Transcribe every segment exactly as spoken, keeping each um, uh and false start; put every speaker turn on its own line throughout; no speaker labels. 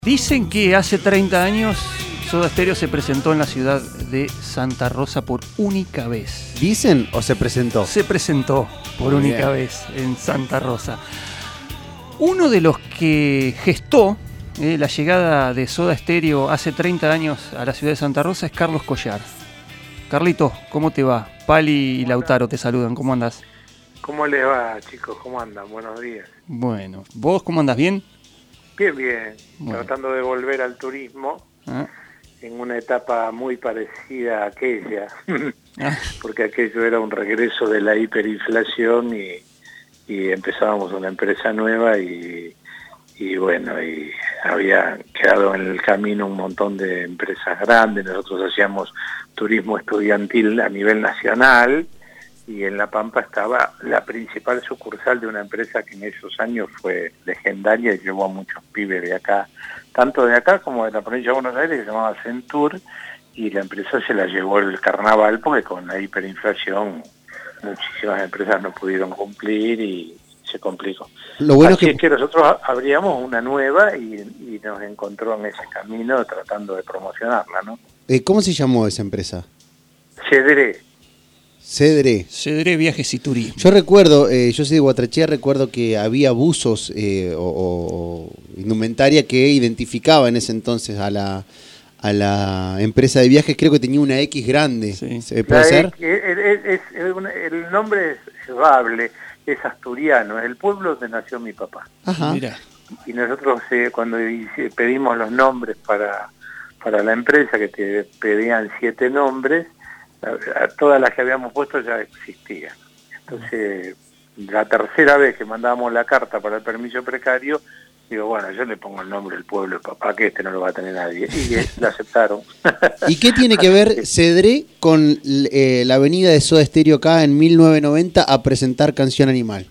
Dicen que hace treinta años Soda Stereo se presentó en la ciudad de Santa Rosa por única vez.
¿Dicen o se presentó?
Se presentó por
Muy
única
bien.
vez en Santa Rosa. Uno de los que gestó eh, la llegada de Soda Stereo hace treinta años a la ciudad de Santa Rosa es Carlos Collar. Carlito, ¿cómo te va? Pali y Lautaro te saludan, ¿cómo andás?
¿Cómo les va, chicos? ¿Cómo andan? Buenos días.
Bueno, ¿vos cómo andás? ¿Bien?
Bien, bien.
Bueno.
Tratando de volver al turismo
¿Ah?
en una etapa muy parecida a aquella,
¿Ah?
porque aquello era un regreso de la hiperinflación y, y empezábamos una empresa nueva y, y bueno, y había quedado en el camino un montón de empresas grandes. Nosotros hacíamos turismo estudiantil a nivel nacional y en La Pampa estaba la principal sucursal de una empresa que en esos años fue legendaria y llevó a muchos pibes de acá, tanto de acá como de la provincia de Buenos Aires, que se llamaba Centur, y la empresa se la llevó el carnaval porque con la hiperinflación muchísimas empresas no pudieron cumplir y se complicó.
Lo bueno
Así
es
es
que...
que nosotros abríamos una nueva y, y nos encontró en ese camino tratando de promocionarla, ¿no?
Eh, ¿Cómo se llamó esa empresa?
Cedré.
Cedré.
Cedré Viajes y Turismo.
Yo recuerdo, eh, yo soy de Guatrachea, recuerdo que había buzos eh, o, o indumentaria que identificaba en ese entonces a la a la empresa de viajes. Creo que tenía una X grande.
Sí.
¿Se puede
La
ser?
X, es, es, es una, el nombre es bable, es asturiano, es el pueblo donde nació mi papá.
Ajá.
Mirá.
Y nosotros eh, cuando hice, pedimos los nombres para, para la empresa, que te pedían siete nombres, a, a todas las que habíamos puesto ya existían. Entonces, la tercera vez que mandábamos la carta para el permiso precario, digo, bueno, yo le pongo el nombre del pueblo de papá, que este no lo va a tener nadie. Y eh, la aceptaron.
¿Y qué tiene que ver Cedré con eh, la venida de Soda Stereo acá en mil novecientos noventa a presentar Canción Animal?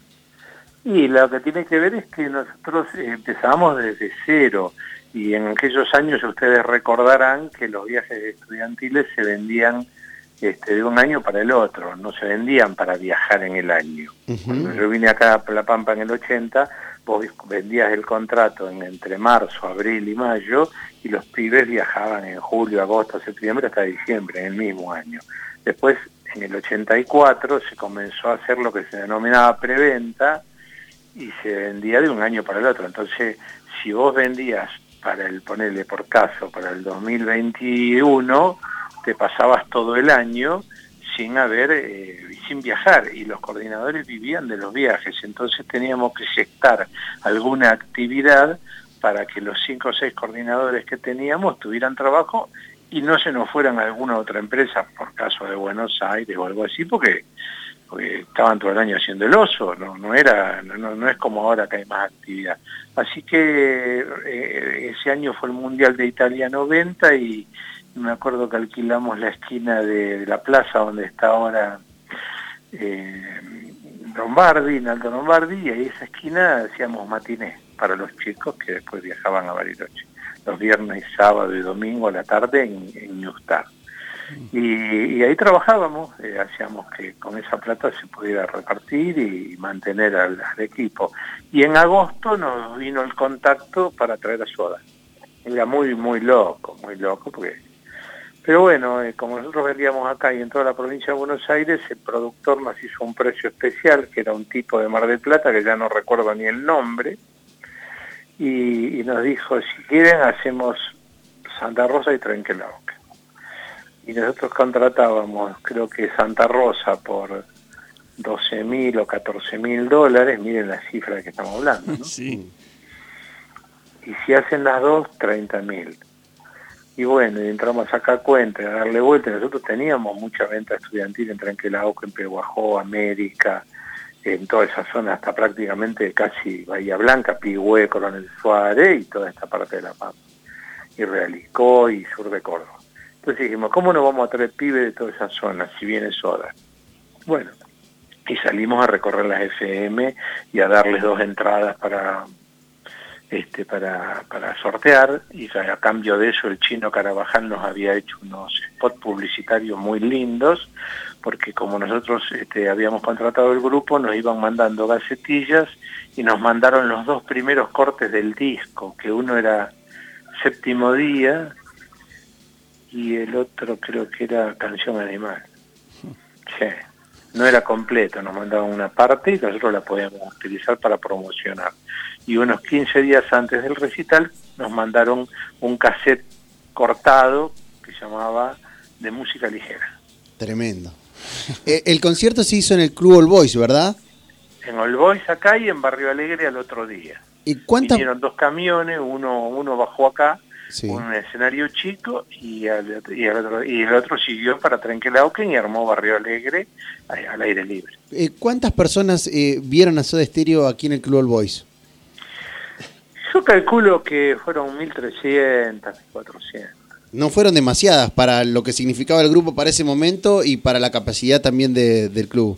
Y lo que tiene que ver es que nosotros empezamos desde cero y en aquellos años ustedes recordarán que los viajes estudiantiles se vendían este, de un año para el otro, no se vendían para viajar en el año.
Uh-huh.
Cuando yo vine acá a La Pampa en el ochenta, vos vendías el contrato en, entre marzo, abril y mayo y los pibes viajaban en julio, agosto, septiembre hasta diciembre, en el mismo año. Después, en el ochenta y cuatro, se comenzó a hacer lo que se denominaba preventa, y se vendía de un año para el otro. Entonces, si vos vendías para el, ponerle por caso, para el dos mil veintiuno, te pasabas todo el año sin haber, eh, sin viajar, y los coordinadores vivían de los viajes. Entonces teníamos que gestar alguna actividad para que los cinco o seis coordinadores que teníamos tuvieran trabajo y no se nos fueran a alguna otra empresa, por caso de Buenos Aires o algo así, porque porque estaban todo el año haciendo el oso, no no era no, no es como ahora que hay más actividad. Así que eh, ese año fue el Mundial de Italia noventa y me acuerdo que alquilamos la esquina de, de la plaza donde está ahora eh, Lombardi, Naldo Lombardi, y ahí esa esquina hacíamos matiné para los chicos que después viajaban a Bariloche, los viernes, sábado y domingo a la tarde en, en Ñustar. Y, y ahí trabajábamos, eh, hacíamos que con esa plata se pudiera repartir y mantener al, al equipo. Y en agosto nos vino el contacto para traer a Soda. Era muy, muy loco, muy loco, porque... Pero bueno, eh, como nosotros vendíamos acá y en toda la provincia de Buenos Aires, el productor nos hizo un precio especial, que era un tipo de Mar del Plata, que ya no recuerdo ni el nombre, y, y nos dijo, si quieren hacemos Santa Rosa y Trenquelauquen. Y nosotros contratábamos, creo que Santa Rosa por doce mil o catorce mil dólares, miren la cifra de que estamos hablando, ¿no?
Sí.
Y si hacen las dos, treinta mil. Y bueno, y entramos a sacar cuenta, a darle vuelta. Nosotros teníamos mucha venta estudiantil en Trenquelauquen, en Pehuajó, América, en toda esa zona, hasta prácticamente casi Bahía Blanca, Pigüé, Coronel Suárez y toda esta parte de La Pampa. Y Realicó y sur de Córdoba. Entonces dijimos, ¿cómo no vamos a traer pibes de toda esa zona si viene Soda? Bueno, y salimos a recorrer las F M y a darles dos entradas para este para, para sortear, y a cambio de eso el Chino Carabajal nos había hecho unos spots publicitarios muy lindos, porque como nosotros este, habíamos contratado el grupo, nos iban mandando gacetillas y nos mandaron los dos primeros cortes del disco, que uno era Séptimo Día, y el otro creo que era Canción Animal. Sí, no era completo, nos mandaban una parte y nosotros la podíamos utilizar para promocionar. Y unos quince días antes del recital nos mandaron un cassette cortado que se llamaba De Música Ligera.
Tremendo. eh, el concierto se hizo en el Club All Boys, ¿verdad?
En All Boys acá y en Barrio Alegre al otro día.
¿Y cuántas?
Vinieron dos camiones, uno uno bajó acá,
Sí.
un escenario chico, y, al, y, al otro, y el otro siguió para Trenquelauquen y armó Barrio Alegre al, al aire libre.
Eh, ¿Cuántas personas eh, vieron a Soda Stereo aquí en el Club All Boys?
Yo calculo que fueron mil trescientos, mil cuatrocientos.
No fueron demasiadas para lo que significaba el grupo para ese momento y para la capacidad también de, del club.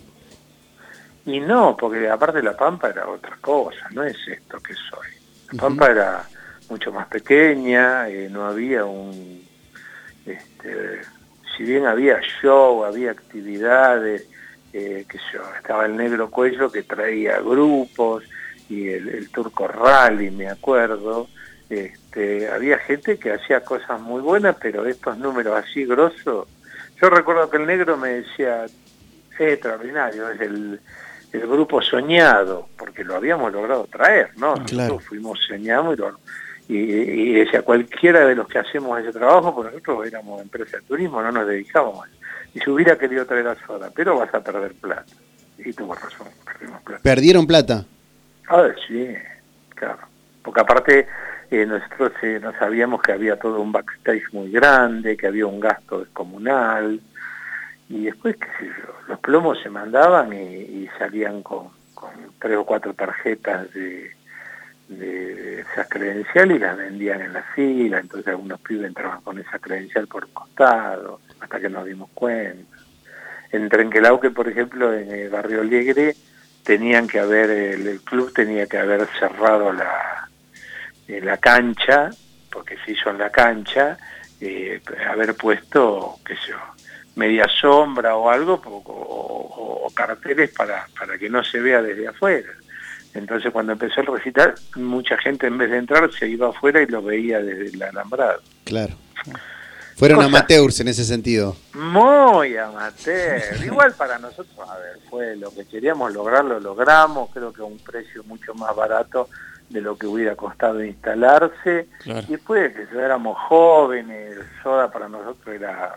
Y no, porque aparte La Pampa era otra cosa, no es esto que soy. La Pampa uh-huh. era mucho más pequeña, eh, no había un... Este, si bien había show, había actividades, eh, que yo, estaba el Negro Cuello que traía grupos, y el, el Turco Rally, me acuerdo, este, había gente que hacía cosas muy buenas, pero estos números así grosos, yo recuerdo que el Negro me decía, es extraordinario, es el... el grupo soñado, porque lo habíamos logrado traer, ¿no? Nosotros
claro.
fuimos, soñamos y, lo, y, y decía, cualquiera de los que hacemos ese trabajo, pues nosotros éramos empresa de turismo, no nos dedicábamos. Y si hubiera querido traer a Soda, pero vas a perder plata. Y tuvo razón, perdimos plata.
¿Perdieron plata?
A ver, sí, claro. Porque aparte eh, nosotros eh, no sabíamos que había todo un backstage muy grande, que había un gasto descomunal. Y después, qué sé yo, los plomos se mandaban y, y salían con, con tres o cuatro tarjetas de, de, de esas credenciales y las vendían en la fila, entonces algunos pibes entraban con esa credencial por el costado, hasta que nos dimos cuenta. En Trenquelauquen, por ejemplo, en el Barrio Alegre, tenían que haber, el, el club tenía que haber cerrado la, la cancha, porque se hizo en la cancha, eh, haber puesto, qué sé yo, media sombra o algo, o, o, o carteles para, para que no se vea desde afuera. Entonces cuando empezó el recital, mucha gente en vez de entrar se iba afuera y lo veía desde el alambrado.
Claro. Fueron
Cosa,
amateurs en ese sentido.
Muy amateur. Igual para nosotros, a ver, fue lo que queríamos lograr, lo logramos, creo que a un precio mucho más barato de lo que hubiera costado instalarse. Claro. Y después que éramos jóvenes, Soda para nosotros era...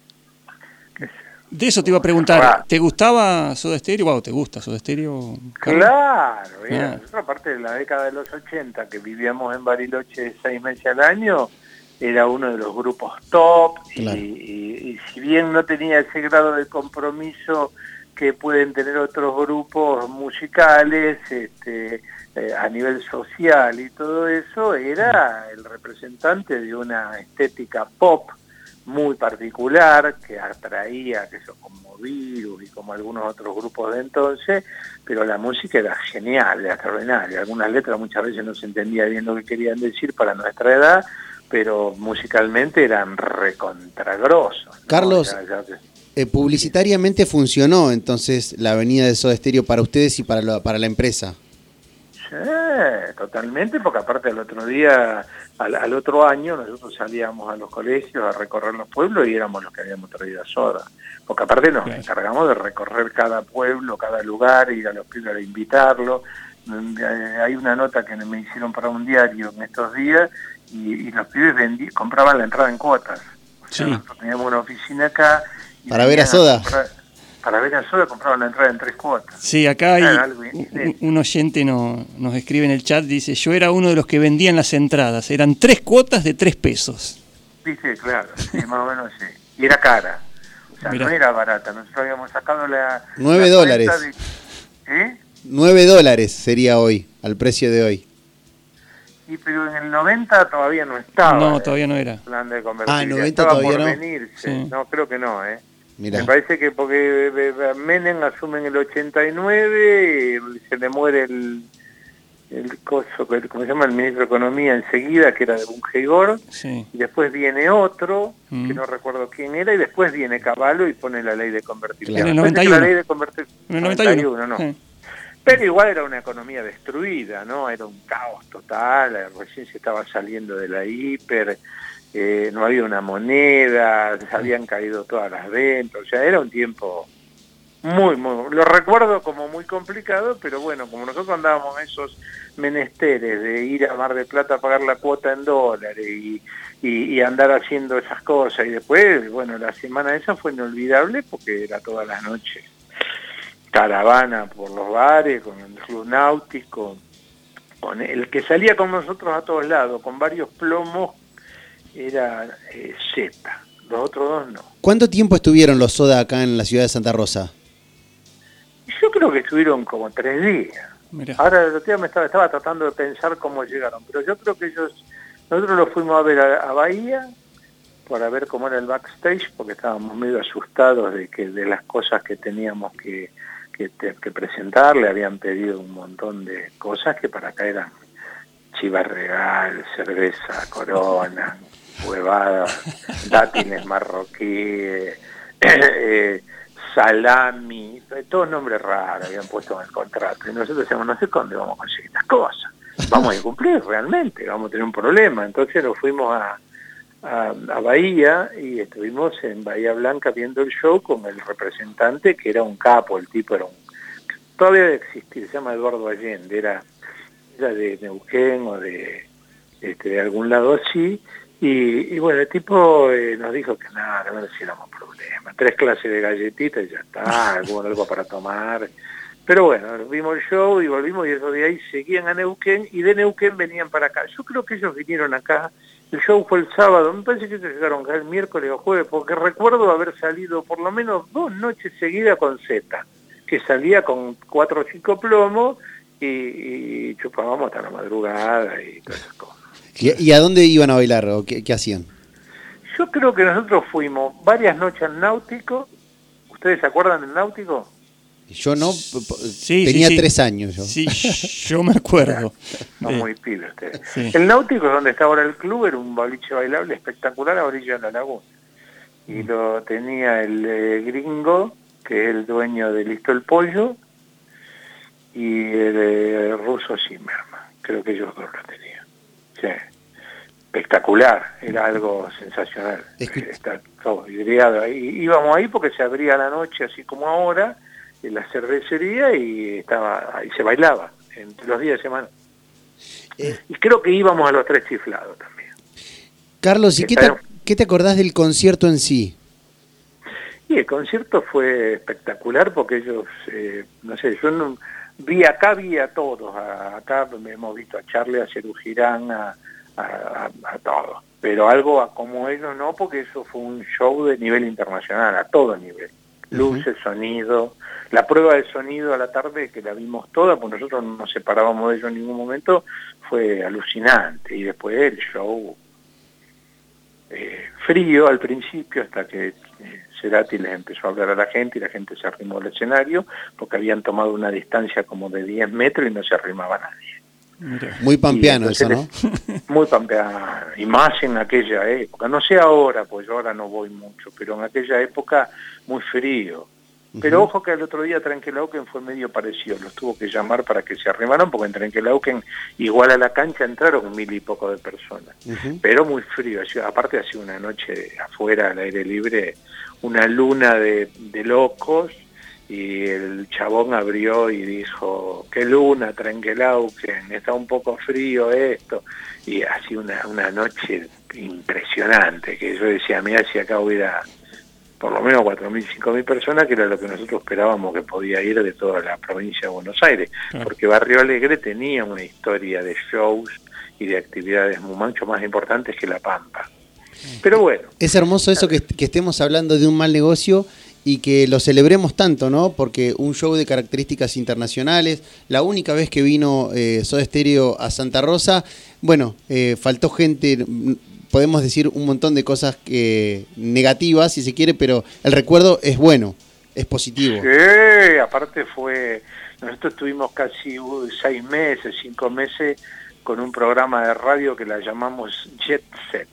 De eso te iba a preguntar, ¿te gustaba Soda Stereo? Wow, ¿te gusta Soda Stereo?
Claro, era,
ah.
nosotros aparte de la década de los ochenta, que vivíamos en Bariloche seis meses al año, era uno de los grupos top, claro. y, y, y si bien no tenía ese grado de compromiso que pueden tener otros grupos musicales, este, eh, a nivel social y todo eso, era el representante de una estética pop muy particular, que atraía, que eso como Virus y como algunos otros grupos de entonces, pero la música era genial, era extraordinaria. Algunas letras muchas veces no se entendía bien lo que querían decir para nuestra edad, pero musicalmente eran recontragrosos, ¿no?
Carlos,
ya, ya que...
eh, publicitariamente funcionó entonces la venida de Soda Stereo para ustedes y para la, para la empresa.
Sí, totalmente, porque aparte al otro día, al, al otro año, nosotros salíamos a los colegios a recorrer los pueblos y éramos los que habíamos traído a Soda. Porque aparte nos claro. encargamos de recorrer cada pueblo, cada lugar, ir a los pibes a invitarlos. Hay una nota que me hicieron para un diario en estos días y, y los pibes vendí, compraban la entrada en cuotas. O sea, sí. nosotros teníamos una oficina acá. Y
para ver a Soda. A comprar,
para ver a Soda compraban la entrada en tres cuotas.
Sí, acá hay un, un oyente no, nos escribe en el chat, dice, yo era uno de los que vendían las entradas, eran tres cuotas de tres pesos.
Dice, claro, sí, más o menos sí. Y era cara, o sea, Mirá. no era barata, nosotros habíamos sacado la...
Nueve
la
dólares.
De, ¿eh?
Nueve dólares sería hoy, al precio de hoy.
Y pero en el noventa todavía no estaba.
No, todavía no era.
Plan de convertir.
Ah, noventa
estaba
todavía
por
no.
venirse. Sí. No, creo que no, ¿eh?
Mirá.
Me parece que porque Menem asume en el ochenta y nueve, se le muere el, el coso, ¿cómo se llama? El ministro de Economía enseguida, que era de Bungegor,
sí.
y después viene otro,
mm.
que no recuerdo quién era, y después viene Cavallo y pone la ley de convertibilidad.
Claro. En el noventa y uno.
La ley de convertibilidad.
En el noventa y uno.
no.
Sí.
Pero igual era una economía destruida, ¿no? Era un caos total, recién se estaba saliendo de la hiper, eh, no había una moneda, se habían caído todas las ventas, o sea, era un tiempo muy, muy, lo recuerdo como muy complicado, pero bueno, como nosotros andábamos en esos menesteres de ir a Mar del Plata a pagar la cuota en dólares y, y, y andar haciendo esas cosas, y después, bueno, la semana esa fue inolvidable porque era toda la noche caravana por los bares, con el club náutico, con el que salía con nosotros a todos lados, con varios plomos, era eh, Z, los otros dos no.
¿Cuánto tiempo estuvieron los Soda acá en la ciudad de Santa Rosa?
Yo creo que estuvieron como tres días. Mirá. Ahora el otro día me estaba, estaba tratando de pensar cómo llegaron, pero yo creo que ellos, nosotros los fuimos a ver a, a Bahía, para ver cómo era el backstage, porque estábamos medio asustados de que de las cosas que teníamos que, que, que presentar. Le habían pedido un montón de cosas que para acá eran Chivas Regal, cerveza Corona, huevadas, dátiles marroquíes, eh, salami, todos nombres raros habían puesto en el contrato. Y nosotros decíamos, no sé dónde vamos a conseguir estas cosas. Vamos a cumplir realmente, vamos a tener un problema. Entonces nos fuimos a, a, a Bahía y estuvimos en Bahía Blanca viendo el show con el representante, que era un capo, el tipo era un... Todavía debe existir, se llama Eduardo Allende, era, era de Neuquén o de, este, de algún lado así. Y, y bueno, el tipo eh, nos dijo que nada, no necesitamos problema, tres clases de galletitas y ya está, algo, algo para tomar. Pero bueno, vimos el show y volvimos, y esos de ahí seguían a Neuquén, y de Neuquén venían para acá. Yo creo que ellos vinieron acá, el show fue el sábado, me parece que ellos llegaron acá el miércoles o jueves, porque recuerdo haber salido por lo menos dos noches seguidas con Z, que salía con cuatro o cinco plomos, y, y chupábamos hasta la madrugada y todas esas cosas.
¿Y, y a dónde iban a bailar o qué, qué hacían?
Yo creo que nosotros fuimos varias noches al Náutico. ¿Ustedes se acuerdan del Náutico?
Yo no,
sí,
tenía
sí, sí.
tres años yo.
Sí, yo me acuerdo.
Son muy pibes ustedes.
Sí.
El Náutico, donde está ahora el club, era un boliche bailable espectacular a orilla de la laguna. Y lo tenía el eh, gringo, que es el dueño de Listo el Pollo, y el eh, ruso Zimmerman. Creo que ellos dos lo tenían. Sí, espectacular, era algo sensacional. Está todo vidriado ahí. Íbamos ahí porque se abría la noche, así como ahora, en la cervecería, y estaba ahí se bailaba entre los días de semana. Eh. Y creo que íbamos a los Tres Chiflados también.
Carlos, ¿y qué te, qué te acordás del concierto en sí?
Y el concierto fue espectacular porque ellos, eh, no sé, yo no... Vi acá, vi a todos, a, acá hemos visto a Charlie, a Cerú Girán, a, a, a, a todos, pero algo a como ellos no, porque eso fue un show de nivel internacional, a todo nivel, luces, uh-huh. sonido, la prueba de sonido a la tarde que la vimos toda, porque nosotros no nos separábamos de ellos en ningún momento, fue alucinante, y después el show eh, frío al principio hasta que... Eh, Cerati les empezó a hablar a la gente y la gente se arrimó al escenario porque habían tomado una distancia como de diez metros y no se arrimaba nadie.
Muy pampeano eso, ¿no?
Muy pampeano, y más en aquella época, no sé ahora, pues yo ahora no voy mucho, pero en aquella época muy frío. Pero uh-huh. ojo que el otro día Trenquelauquen fue medio parecido, los tuvo que llamar para que se arrimaran, porque en Trenquelauquen igual a la cancha entraron mil y poco de personas, uh-huh. pero muy frío, aparte hacía una noche afuera al aire libre, una luna de, de locos, y el chabón abrió y dijo, qué luna, Trenquelauquen, está un poco frío esto, y así una, una noche impresionante, que yo decía, mira, si acá hubiera por lo menos cuatro mil, cinco mil personas, que era lo que nosotros esperábamos que podía ir de toda la provincia de Buenos Aires, claro. porque Barrio Alegre tenía una historia de shows y de actividades mucho más importantes que La Pampa. Pero bueno.
Es hermoso eso que, que estemos hablando de un mal negocio y que lo celebremos tanto, ¿no? Porque un show de características internacionales, la única vez que vino eh, Soda Stereo a Santa Rosa, bueno, eh, faltó gente... Podemos decir un montón de cosas que, negativas, si se quiere, pero el recuerdo es bueno, es positivo.
Sí, aparte fue... Nosotros tuvimos casi uh, seis meses, cinco meses con un programa de radio que la llamamos Jet Set.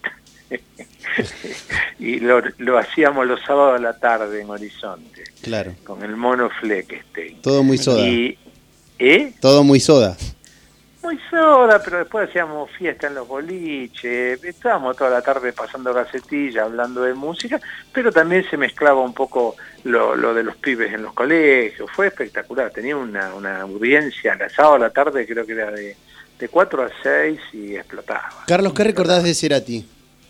y lo, lo hacíamos los sábados a la tarde en Horizonte.
Claro.
Con el Mono Fleckenstein.
Todo muy Soda.
Y, ¿Eh?
Todo muy soda.
Muy soda, pero después hacíamos fiesta en los boliches, estábamos toda la tarde pasando gacetilla, hablando de música, pero también se mezclaba un poco lo, lo de los pibes en los colegios, fue espectacular, tenía una, una audiencia, el sábado a la tarde creo que era de, de cuatro a seis y explotaba.
Carlos, ¿qué recordás de Cerati?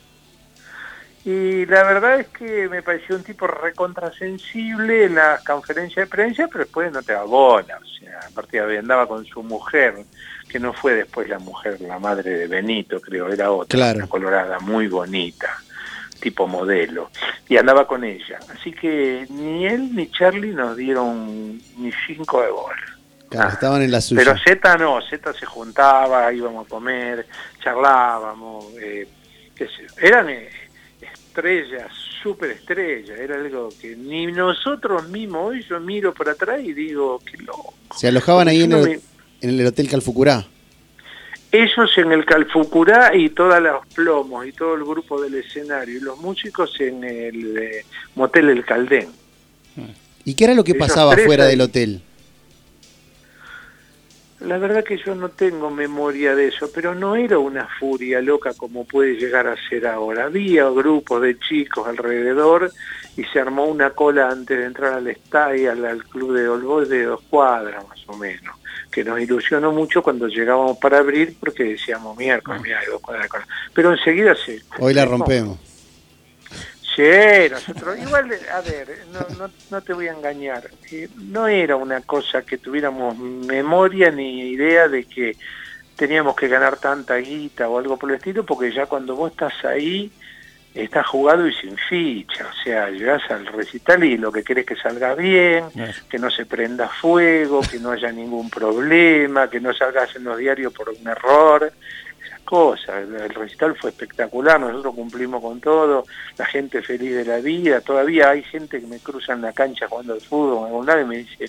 Y la verdad es que me pareció un tipo recontrasensible en las conferencias de prensa, pero después no te daba bola, o sea, a partir de ahí andaba con su mujer, que no fue después la mujer, la madre de Benito, creo, era otra,
claro.
Una colorada muy bonita, tipo modelo, y andaba con ella. Así que ni él ni Charlie nos dieron ni cinco de bola.
Claro, ah, estaban en la suya.
Pero Zeta no, Zeta se juntaba, íbamos a comer, charlábamos, eh, qué sé, eran eh, estrellas, súper estrellas, era algo que ni nosotros mismos, hoy yo miro por atrás y digo, qué loco.
Se alojaban ahí en el...
Me...
en el Hotel Calfucurá.
Ellos en el Calfucurá y todos los plomos y todo el grupo del escenario y los músicos en el eh, Motel El Caldén.
¿Y qué era lo que
Ellos
pasaba fuera
ahí.
del hotel?
La verdad que yo no tengo memoria de eso, pero no era una furia loca como puede llegar a ser ahora. Había grupos de chicos alrededor y se armó una cola antes de entrar al estadio, al, al club de All Boys de dos cuadras más o menos, que nos ilusionó mucho cuando llegábamos para abrir porque decíamos miércoles, mira, hay dos cuadras de cola. Pero enseguida se...
Hoy la rompemos.
Sí, nosotros, igual, a ver, no, no, no te voy a engañar, eh, no era una cosa que tuviéramos memoria ni idea de que teníamos que ganar tanta guita o algo por el estilo, porque ya cuando vos estás ahí, estás jugado y sin ficha, o sea, llegás al recital y lo que querés es que salga bien, yes. que no se prenda fuego, que no haya ningún problema, que no salgas en los diarios por un error, cosas. El recital fue espectacular, nosotros cumplimos con todo, la gente feliz de la vida, todavía hay gente que me cruza en la cancha jugando al fútbol en algún lado y me dice,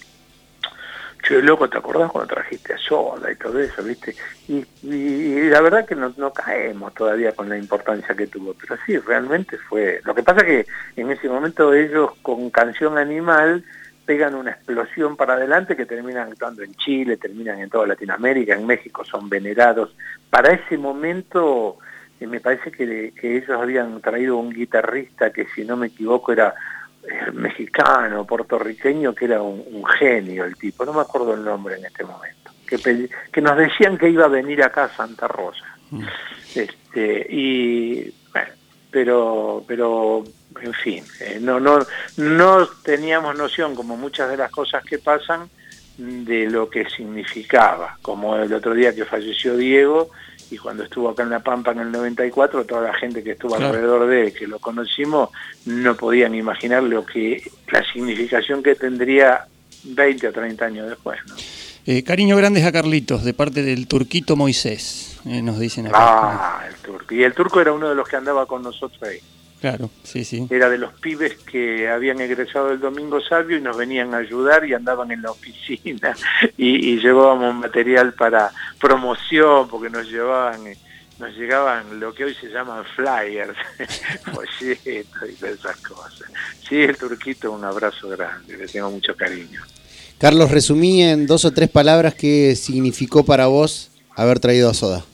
che, loco, ¿te acordás cuando trajiste a Soda y todo eso, viste? Y, y, y la verdad que no, no caemos todavía con la importancia que tuvo, pero sí, realmente fue... Lo que pasa que en ese momento ellos con Canción Animal pegan una explosión para adelante que terminan actuando en Chile, terminan en toda Latinoamérica, en México son venerados. Para ese momento eh, me parece que, que ellos habían traído un guitarrista que si no me equivoco era eh, mexicano, puertorriqueño, que era un, un genio el tipo, no me acuerdo el nombre en este momento, que, que nos decían que iba a venir acá a Santa Rosa. Mm. Este, y bueno, pero... pero en fin, eh, no, no, no teníamos noción, como muchas de las cosas que pasan, de lo que significaba, como el otro día que falleció Diego, y cuando estuvo acá en La Pampa en el noventa y cuatro, toda la gente que estuvo claro. alrededor de él, que lo conocimos, no podían imaginar lo que, la significación que tendría veinte o treinta años después, ¿no?
Eh, cariño grandes a Carlitos, de parte del Turquito Moisés, eh, nos dicen acá.
Ah, el Turco. Y el Turco era uno de los que andaba con nosotros ahí.
Claro, sí, sí.
Era de los pibes que habían egresado el Domingo Sabio y nos venían a ayudar y andaban en la oficina y, y llevábamos material para promoción porque nos llevaban, nos llegaban lo que hoy se llaman flyers, folletos y todas esas cosas. Sí, el Turquito, un abrazo grande, le tengo mucho cariño.
Carlos, resumí en dos o tres palabras qué significó para vos haber traído a Soda.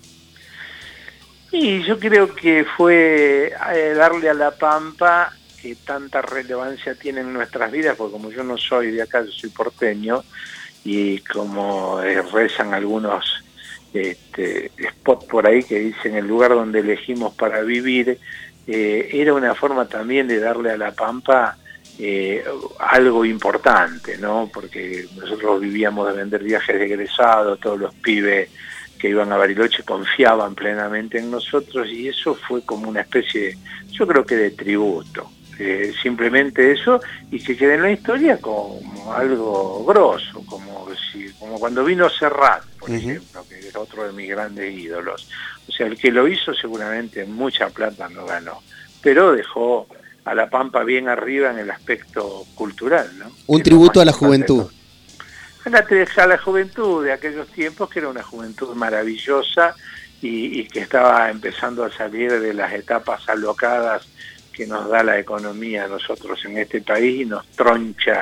Y yo creo que fue eh, darle a La Pampa, que tanta relevancia tiene en nuestras vidas, porque como yo no soy de acá, yo soy porteño, y como eh, rezan algunos este, spots por ahí que dicen el lugar donde elegimos para vivir, eh, era una forma también de darle a La Pampa eh, algo importante, ¿no? Porque nosotros vivíamos de vender viajes de egresados, todos los pibes que iban a Bariloche confiaban plenamente en nosotros y eso fue como una especie, yo creo que de tributo, eh, simplemente eso, y que quede en la historia como algo grosso, como si, como cuando vino Serrat, por uh-huh. ejemplo, que es otro de mis grandes ídolos. O sea, el que lo hizo seguramente mucha plata no ganó, pero dejó a La Pampa bien arriba en el aspecto cultural, ¿no?
Un que tributo a la juventud.
A la juventud de aquellos tiempos, que era una juventud maravillosa y, y que estaba empezando a salir de las etapas alocadas que nos da la economía a nosotros en este país y nos troncha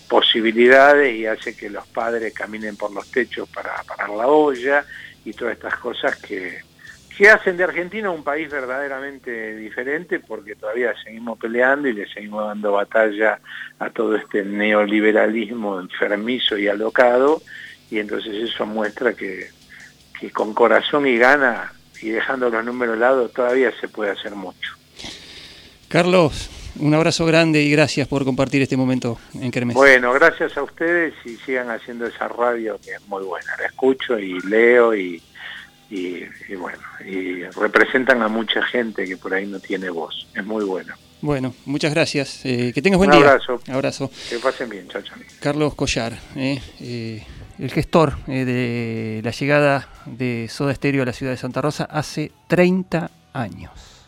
posibilidades y hace que los padres caminen por los techos para parar la olla y todas estas cosas que, que hacen de Argentina un país verdaderamente diferente, porque todavía seguimos peleando y le seguimos dando batalla a todo este neoliberalismo enfermizo y alocado, y entonces eso muestra que, que con corazón y gana y dejando los números al lado todavía se puede hacer mucho.
Carlos, un abrazo grande y gracias por compartir este momento en Kermés.
Bueno, gracias a ustedes y sigan haciendo esa radio que es muy buena. La escucho y leo y, y, y bueno, y representan a mucha gente que por ahí no tiene voz. Es muy bueno.
Bueno, muchas gracias. Eh, que tengas buen
Un
día.
abrazo.
Abrazo.
Que pasen bien. Chao, chao.
Carlos Collar, eh, eh, el gestor eh, de la llegada de Soda Stereo a la ciudad de Santa Rosa hace treinta años.